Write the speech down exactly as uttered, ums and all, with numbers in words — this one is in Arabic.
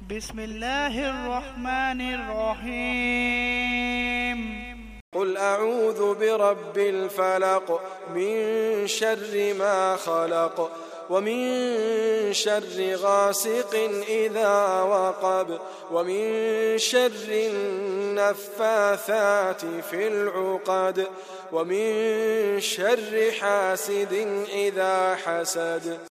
بسم الله الرحمن الرحيم. قل أعوذ برب الفلق من شر ما خلق ومن شر غاسق إذا وقب ومن شر النفاثات في العقد ومن شر حاسد إذا حسد.